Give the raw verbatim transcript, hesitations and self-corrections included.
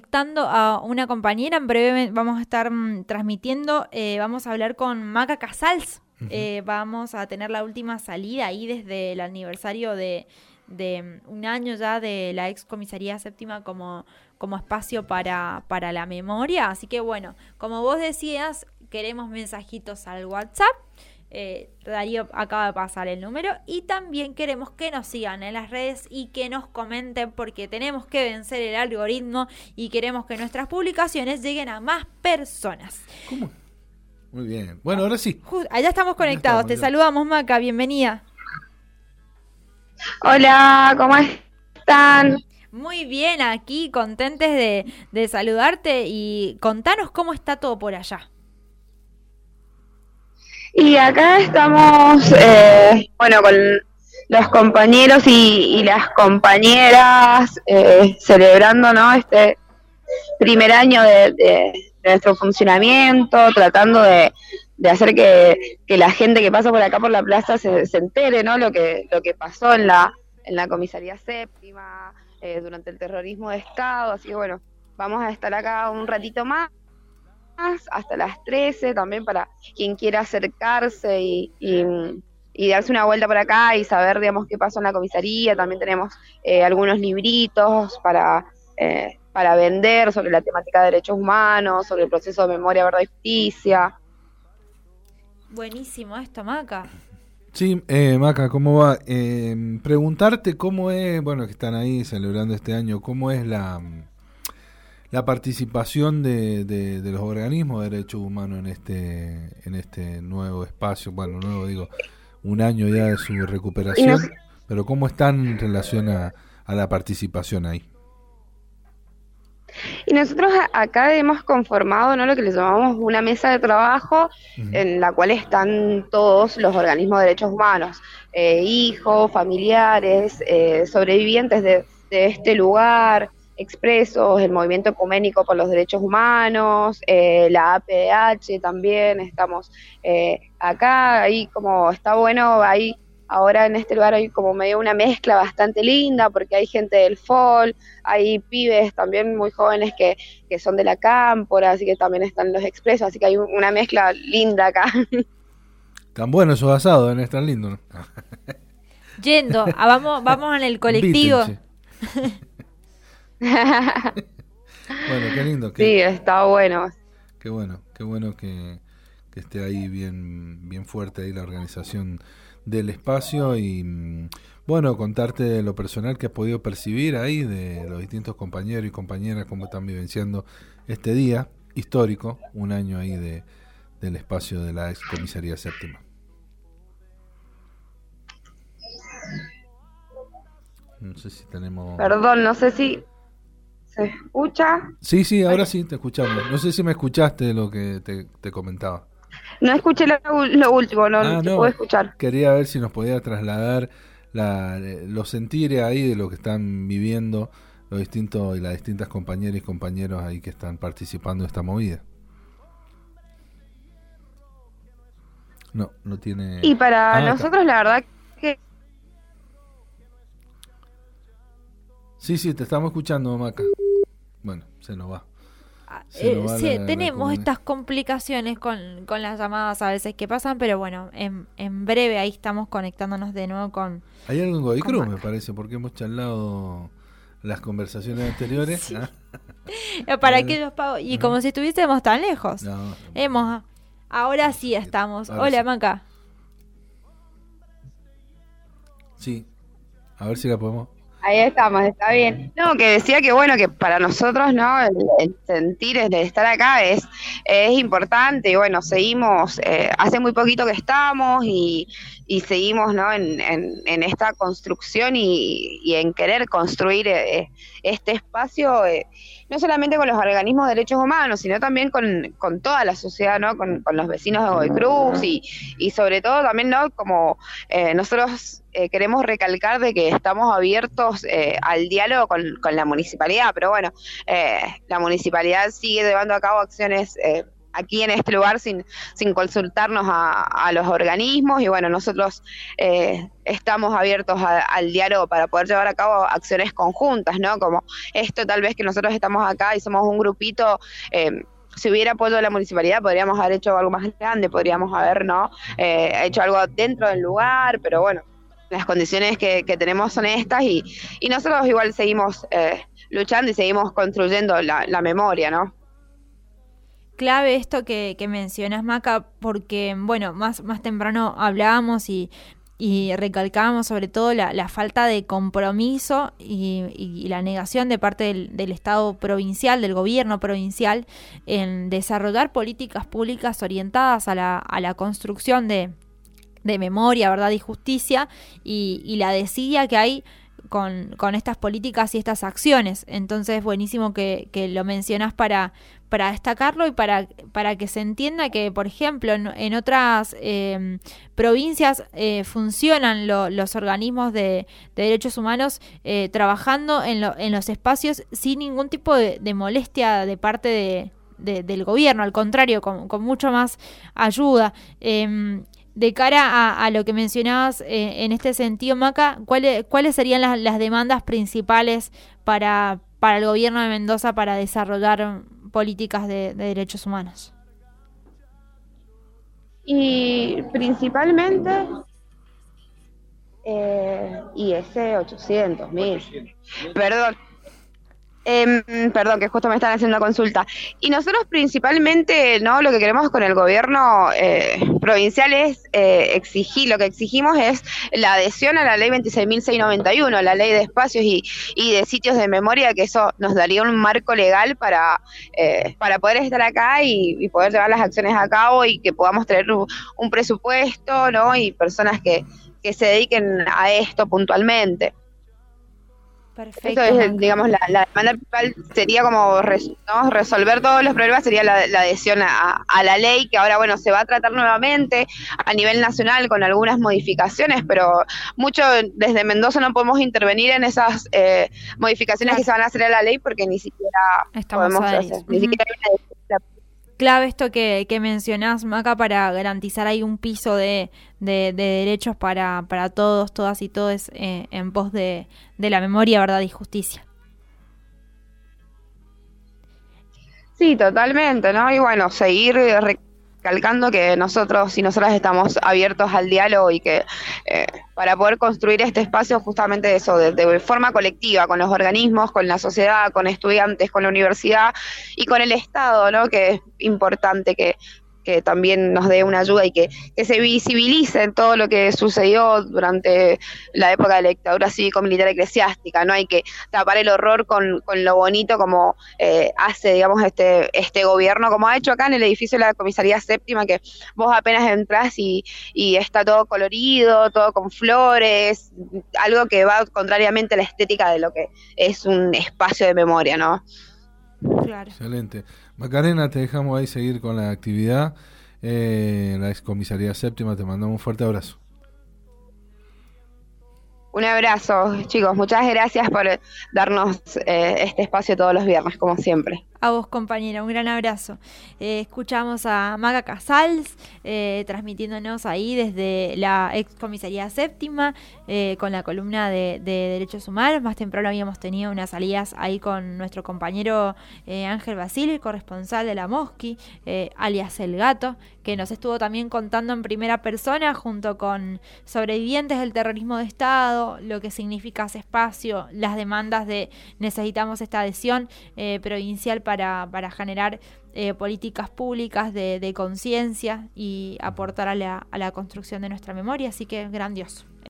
conectando a una compañera. En breve vamos a estar mm, transmitiendo. Eh, vamos a hablar con Maca Casals. Uh-huh. Eh, vamos a tener la última salida ahí desde el aniversario de, de un año ya de la ex comisaría séptima como, como espacio para, para la memoria. Así que bueno, como vos decías, queremos mensajitos al WhatsApp. Eh, Darío acaba de pasar el número y también queremos que nos sigan en las redes y que nos comenten porque tenemos que vencer el algoritmo y queremos que nuestras publicaciones lleguen a más personas. ¿Cómo? Muy bien. Bueno, ahora sí. Allá estamos conectados. Estamos, Te ya. saludamos, Maca. Bienvenida. Hola, ¿cómo están? Muy bien, aquí contentes de, de saludarte y contanos cómo está todo por allá. Y acá estamos, eh, bueno, con los compañeros y, y las compañeras eh, celebrando, ¿no?, este primer año de, de, de nuestro funcionamiento, tratando de, de hacer que, que la gente que pasa por acá por la plaza se, se entere, ¿no?, lo que lo que pasó en la en la comisaría séptima eh, durante el terrorismo de Estado. Así que bueno, vamos a estar acá un ratito más, hasta las trece, también para quien quiera acercarse y, y, y darse una vuelta por acá y saber, digamos, qué pasó en la comisaría. También tenemos eh, algunos libritos para, eh, para vender sobre la temática de derechos humanos, sobre el proceso de memoria, verdad y justicia. Buenísimo esto, Maca. Sí, eh, Maca, ¿cómo va? Eh, preguntarte cómo es, bueno, que están ahí celebrando este año, cómo es la... la participación de, de, de los organismos de derechos humanos en este en este nuevo espacio, bueno, nuevo digo, un año ya de su recuperación, nos... pero ¿cómo están en relación a, a la participación ahí? Y nosotros acá hemos conformado, ¿no?, lo que le llamamos una mesa de trabajo, uh-huh, en la cual están todos los organismos de derechos humanos, eh, hijos, familiares, eh, sobrevivientes de, de este lugar, expresos, el movimiento ecuménico por los derechos humanos, eh, la A P D H también, estamos eh, acá, ahí como está bueno, ahí ahora en este lugar hay como medio una mezcla bastante linda, porque hay gente del F O L, hay pibes también muy jóvenes que, que son de la Cámpora, así que también están los expresos, así que hay una mezcla linda acá. Tan bueno esos asados, deben estar lindos, ¿no? Yendo, a, vamos, vamos en el colectivo. Bueno, qué lindo. Qué, sí, está bueno. Qué bueno, qué bueno que, que esté ahí bien, bien fuerte ahí la organización del espacio y bueno, contarte de lo personal que has podido percibir ahí de los distintos compañeros y compañeras cómo están vivenciando este día histórico, un año ahí de del espacio de la ex comisaría séptima. No sé si tenemos... Perdón, no sé si se escucha. Sí, sí, ahora sí te escuchamos. No sé si me escuchaste lo que te, te comentaba. No escuché lo, lo último, no, ah, no no puedo escuchar. Quería ver si nos podía trasladar la, los sentires ahí de lo que están viviendo los distintos y las distintas compañeras y compañeros ahí que están participando de esta movida. No, no tiene... Y para ah, nosotros acá. La verdad que... Sí, sí, te estamos escuchando, Maca. Bueno, se nos va. Se nos eh, va sí, la, tenemos la estas complicaciones con, con las llamadas a veces que pasan, pero bueno, en, en breve ahí estamos conectándonos de nuevo con... Hay algo en Godicru, me parece, porque hemos charlado las conversaciones anteriores. Sí. ¿Ah? Para aquellos pagos, y uh-huh, como si estuviésemos tan lejos. No, no. Hemos... Ahora sí estamos. Ahora Hola, sí. Maca. Sí, a ver si la podemos... Ahí estamos, está bien. No, que decía que bueno, que para nosotros, ¿no?, el, el sentir de estar acá es, es importante, y bueno, seguimos, eh, hace muy poquito que estamos, y, y seguimos, ¿no?, en, en, en esta construcción y, y en querer construir eh, este espacio, eh, no solamente con los organismos de derechos humanos, sino también con, con toda la sociedad, ¿no?, con, con los vecinos de Godoy Cruz, y, y sobre todo también, ¿no?, como eh, nosotros eh, queremos recalcar de que estamos abiertos eh, al diálogo con, con la municipalidad, pero bueno, eh, la municipalidad sigue llevando a cabo acciones eh, aquí en este lugar sin, sin consultarnos a, a los organismos, y bueno, nosotros eh, estamos abiertos a, al diálogo para poder llevar a cabo acciones conjuntas, ¿no? Como esto tal vez que nosotros estamos acá y somos un grupito, eh, si hubiera apoyo de la municipalidad podríamos haber hecho algo más grande, podríamos haber, ¿no? Eh, hecho algo dentro del lugar, pero bueno, las condiciones que, que tenemos son estas, y, y nosotros igual seguimos eh, luchando y seguimos construyendo la, la memoria, ¿no? Clave esto que, que mencionas, Maca, porque, bueno, más, más temprano hablábamos y, y recalcábamos sobre todo la, la falta de compromiso y, y la negación de parte del, del Estado provincial, del gobierno provincial, en desarrollar políticas públicas orientadas a la, a la construcción de, de memoria, verdad y justicia, y, y la desidia que hay con, con estas políticas y estas acciones. Entonces, buenísimo que, que lo mencionas para, para destacarlo y para, para que se entienda que, por ejemplo, en, en otras eh, provincias eh, funcionan lo, los organismos de, de derechos humanos eh, trabajando en, lo, en los espacios sin ningún tipo de, de molestia de parte de, de, del gobierno, al contrario, con, con mucho más ayuda. Eh, De cara a, a lo que mencionabas eh, en este sentido, Maca, ¿cuáles, cuáles serían las, las demandas principales para, para el gobierno de Mendoza para desarrollar políticas de, de derechos humanos? Y principalmente eh, I S ochocientos mil. Perdón. Eh, perdón, que justo me están haciendo una consulta. Y nosotros principalmente, ¿no? Lo que queremos con el gobierno eh, provincial es eh, exigir, lo que exigimos es la adhesión a la ley veintiséis mil seiscientos noventa y uno, la ley de espacios y, y de sitios de memoria, que eso nos daría un marco legal para, eh, para poder estar acá y, y poder llevar las acciones a cabo, y que podamos tener un, un presupuesto, ¿no? Y personas que, que se dediquen a esto puntualmente. Perfecto. Eso es, digamos, la, la demanda principal sería como res, ¿no? resolver todos los problemas, sería la, la adhesión a, a la ley, que ahora, bueno, se va a tratar nuevamente a nivel nacional con algunas modificaciones, pero mucho desde Mendoza no podemos intervenir en esas eh, modificaciones claro. que se van a hacer a la ley, porque ni siquiera Estamos podemos hacer, uh-huh. ni siquiera hay una adhesión. Clave esto que, que mencionás, Maca, para garantizar ahí un piso de, de, de derechos para, para todos, todas y todos eh, en pos de, de la memoria, verdad y justicia. Sí, totalmente, ¿no? Y bueno, seguir recalcando que nosotros y nosotras estamos abiertos al diálogo, y que eh, para poder construir este espacio justamente eso, de, de forma colectiva, con los organismos, con la sociedad, con estudiantes, con la universidad y con el Estado, ¿no? Que es importante que que también nos dé una ayuda, y que, que se visibilice todo lo que sucedió durante la época de la dictadura cívico-militar eclesiástica. No hay que tapar el horror con, con lo bonito, como eh, hace, digamos, este este gobierno, como ha hecho acá en el edificio de la Comisaría Séptima, que vos apenas entrás y, y está todo colorido, todo con flores, algo que va contrariamente a la estética de lo que es un espacio de memoria, ¿no? Claro. Excelente. Macarena, te dejamos ahí seguir con la actividad. Eh, la Excomisaría Séptima, te mandamos un fuerte abrazo. Un abrazo, chicos. Muchas gracias por darnos eh, este espacio todos los viernes, como siempre. A vos, compañera, un gran abrazo. Eh, escuchamos a Maca Casals eh, transmitiéndonos ahí desde la Excomisaría Séptima eh, con la columna de, de Derechos Humanos. Más temprano habíamos tenido unas salidas ahí con nuestro compañero eh, Ángel Basile, corresponsal de la Mosqui, eh, alias El Gato, que nos estuvo también contando en primera persona junto con sobrevivientes del terrorismo de Estado, lo que significa ese espacio, las demandas de necesitamos esta adhesión eh, provincial para, para generar eh, políticas públicas de, de conciencia y aportar a la, a la construcción de nuestra memoria, así que grandioso.